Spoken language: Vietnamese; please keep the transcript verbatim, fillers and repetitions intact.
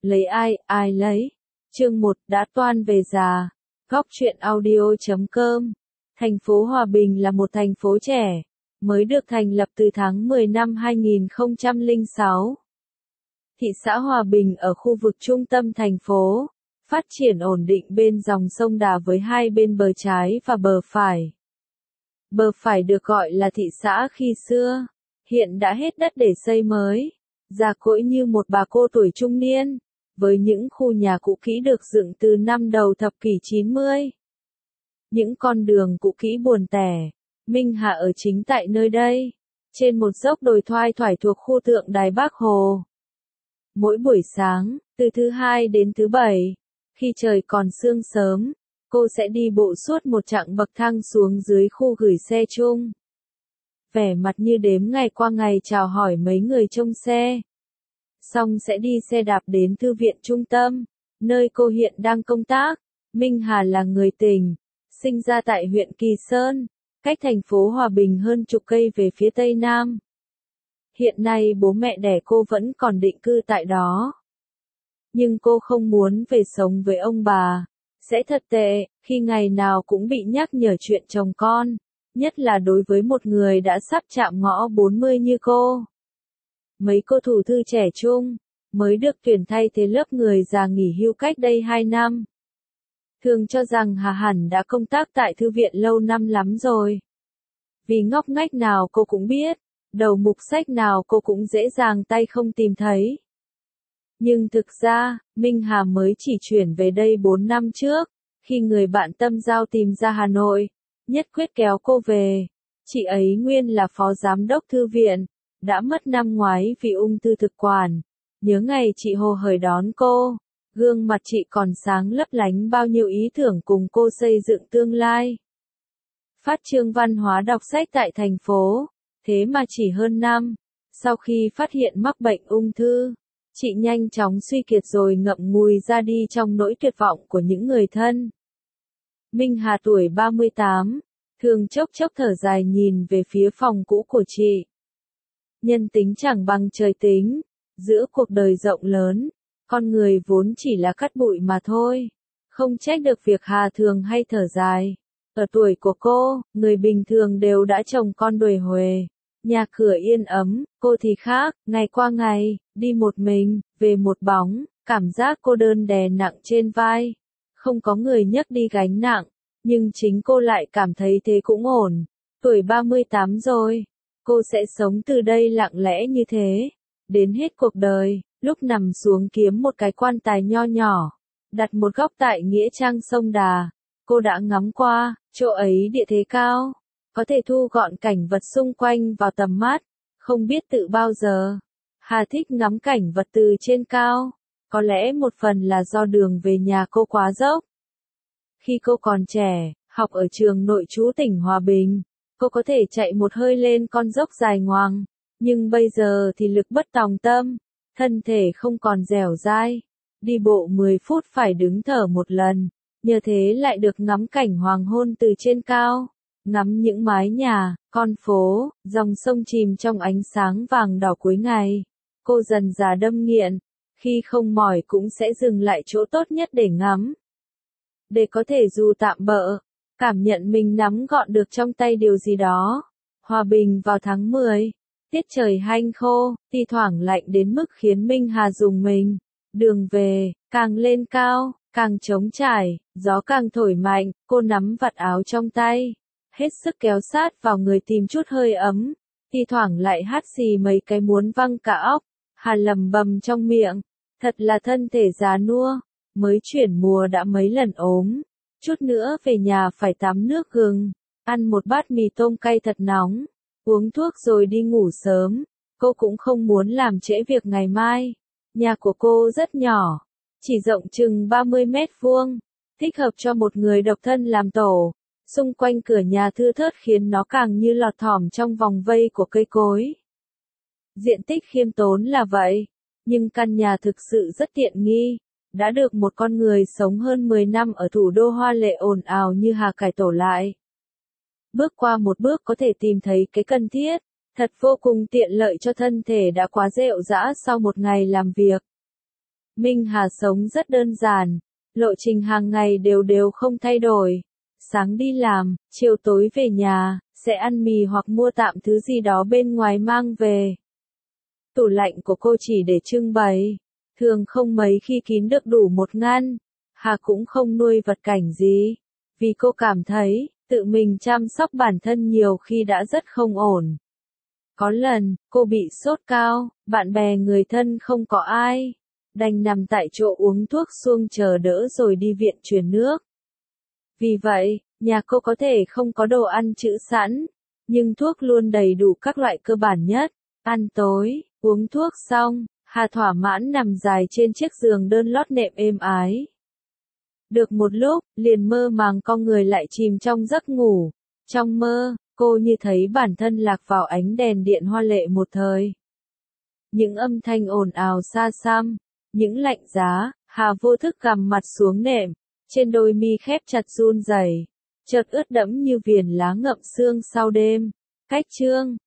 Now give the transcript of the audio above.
Lấy ai, ai lấy. Chương một đã toan về già. Góc truyện audio chấm com. Thành phố Hòa Bình là một thành phố trẻ, mới được thành lập từ tháng mười năm hai nghìn không trăm lẻ sáu. Thị xã Hòa Bình ở khu vực trung tâm thành phố, phát triển ổn định bên dòng sông Đà với hai bên bờ trái và bờ phải. Bờ phải được gọi là thị xã khi xưa, hiện đã hết đất để xây mới, già cỗi như một bà cô tuổi trung niên, với những khu nhà cũ kỹ được dựng từ năm đầu thập kỷ chín mươi. Những con đường cũ kỹ buồn tẻ, Minh Hà ở chính tại nơi đây, trên một dốc đồi thoai thoải thuộc khu tượng đài Bác Hồ. Mỗi buổi sáng, từ thứ hai đến thứ bảy, khi trời còn sương sớm, cô sẽ đi bộ suốt một chặng bậc thang xuống dưới khu gửi xe chung. Vẻ mặt như đếm ngày qua ngày chào hỏi mấy người trông xe. Xong sẽ đi xe đạp đến thư viện trung tâm, nơi cô hiện đang công tác. Minh Hà là người tỉnh, sinh ra tại huyện Kỳ Sơn, cách thành phố Hòa Bình hơn chục cây về phía tây nam. Hiện nay bố mẹ đẻ cô vẫn còn định cư tại đó. Nhưng cô không muốn về sống với ông bà. Sẽ thật tệ, khi ngày nào cũng bị nhắc nhở chuyện chồng con, nhất là đối với một người đã sắp chạm ngõ bốn mươi như cô. Mấy cô thủ thư trẻ trung, mới được tuyển thay thế lớp người già nghỉ hưu cách đây hai năm. Thường cho rằng Hà hẳn đã công tác tại thư viện lâu năm lắm rồi. Vì ngóc ngách nào cô cũng biết, đầu mục sách nào cô cũng dễ dàng tay không tìm thấy. Nhưng thực ra, Minh Hà mới chỉ chuyển về đây bốn năm trước, khi người bạn tâm giao tìm ra Hà Nội, nhất quyết kéo cô về. Chị ấy nguyên là phó giám đốc thư viện, đã mất năm ngoái vì ung thư thực quản. Nhớ ngày chị hồ hởi đón cô, gương mặt chị còn sáng lấp lánh bao nhiêu ý tưởng cùng cô xây dựng tương lai. Phát trương văn hóa đọc sách tại thành phố, thế mà chỉ hơn năm, sau khi phát hiện mắc bệnh ung thư, chị nhanh chóng suy kiệt rồi ngậm ngùi ra đi trong nỗi tuyệt vọng của những người thân. Minh Hà tuổi ba mươi tám, thường chốc chốc thở dài nhìn về phía phòng cũ của chị. Nhân tính chẳng bằng trời tính, giữa cuộc đời rộng lớn, con người vốn chỉ là cát bụi mà thôi, không trách được việc Hà thường hay thở dài. Ở tuổi của cô, người bình thường đều đã chồng con đuổi huề, nhà cửa yên ấm, cô thì khác, ngày qua ngày, đi một mình, về một bóng, cảm giác cô đơn đè nặng trên vai, không có người nhấc đi gánh nặng, nhưng chính cô lại cảm thấy thế cũng ổn. Tuổi ba mươi tám rồi, cô sẽ sống từ đây lặng lẽ như thế, đến hết cuộc đời. Lúc nằm xuống kiếm một cái quan tài nho nhỏ, đặt một góc tại nghĩa trang sông Đà, cô đã ngắm qua, chỗ ấy địa thế cao, có thể thu gọn cảnh vật xung quanh vào tầm mắt. Không biết tự bao giờ, Hà thích ngắm cảnh vật từ trên cao, có lẽ một phần là do đường về nhà cô quá dốc. Khi cô còn trẻ, học ở trường nội trú tỉnh Hòa Bình, cô có thể chạy một hơi lên con dốc dài ngoằng, nhưng bây giờ thì lực bất tòng tâm, thân thể không còn dẻo dai, đi bộ mười phút phải đứng thở một lần, nhờ thế lại được ngắm cảnh hoàng hôn từ trên cao, ngắm những mái nhà, con phố, dòng sông chìm trong ánh sáng vàng đỏ cuối ngày. Cô dần dà đâm nghiện, khi không mỏi cũng sẽ dừng lại chỗ tốt nhất để ngắm. Để có thể dù tạm bợ, cảm nhận mình nắm gọn được trong tay điều gì đó. Hòa Bình vào tháng mười, tiết trời hanh khô, thi thoảng lạnh đến mức khiến Minh Hà rùng mình. Đường về, càng lên cao, càng trống trải, gió càng thổi mạnh, cô nắm vạt áo trong tay, hết sức kéo sát vào người tìm chút hơi ấm, thi thoảng lại hắt xì mấy cái muốn văng cả óc. Hà lầm bầm trong miệng, thật là thân thể già nua, mới chuyển mùa đã mấy lần ốm, chút nữa về nhà phải tắm nước gừng, ăn một bát mì tôm cay thật nóng, uống thuốc rồi đi ngủ sớm. Cô cũng không muốn làm trễ việc ngày mai. Nhà của cô rất nhỏ, chỉ rộng chừng ba mươi mét vuông, thích hợp cho một người độc thân làm tổ. Xung quanh cửa nhà thưa thớt khiến nó càng như lọt thỏm trong vòng vây của cây cối. Diện tích khiêm tốn là vậy, nhưng căn nhà thực sự rất tiện nghi, đã được một con người sống hơn mười năm ở thủ đô hoa lệ ồn ào như Hà cải tổ lại. Bước qua một bước có thể tìm thấy cái cần thiết, thật vô cùng tiện lợi cho thân thể đã quá rệu rã sau một ngày làm việc. Minh Hà sống rất đơn giản, lộ trình hàng ngày đều đều không thay đổi. Sáng đi làm, chiều tối về nhà, sẽ ăn mì hoặc mua tạm thứ gì đó bên ngoài mang về. Tủ lạnh của cô chỉ để trưng bày, thường không mấy khi kín được đủ một ngăn. Hà cũng không nuôi vật cảnh gì, vì cô cảm thấy, tự mình chăm sóc bản thân nhiều khi đã rất không ổn. Có lần, cô bị sốt cao, bạn bè người thân không có ai, đành nằm tại chỗ uống thuốc xuông chờ đỡ rồi đi viện truyền nước. Vì vậy, nhà cô có thể không có đồ ăn trữ sẵn, nhưng thuốc luôn đầy đủ các loại cơ bản nhất. Ăn tối, uống thuốc xong, Hà thỏa mãn nằm dài trên chiếc giường đơn lót nệm êm ái. Được một lúc, liền mơ màng con người lại chìm trong giấc ngủ. Trong mơ, cô như thấy bản thân lạc vào ánh đèn điện hoa lệ một thời. Những âm thanh ồn ào xa xăm, những lạnh giá, Hà vô thức gằm mặt xuống nệm, trên đôi mi khép chặt run rẩy, chợt ướt đẫm như viền lá ngậm sương sau đêm. Cách chương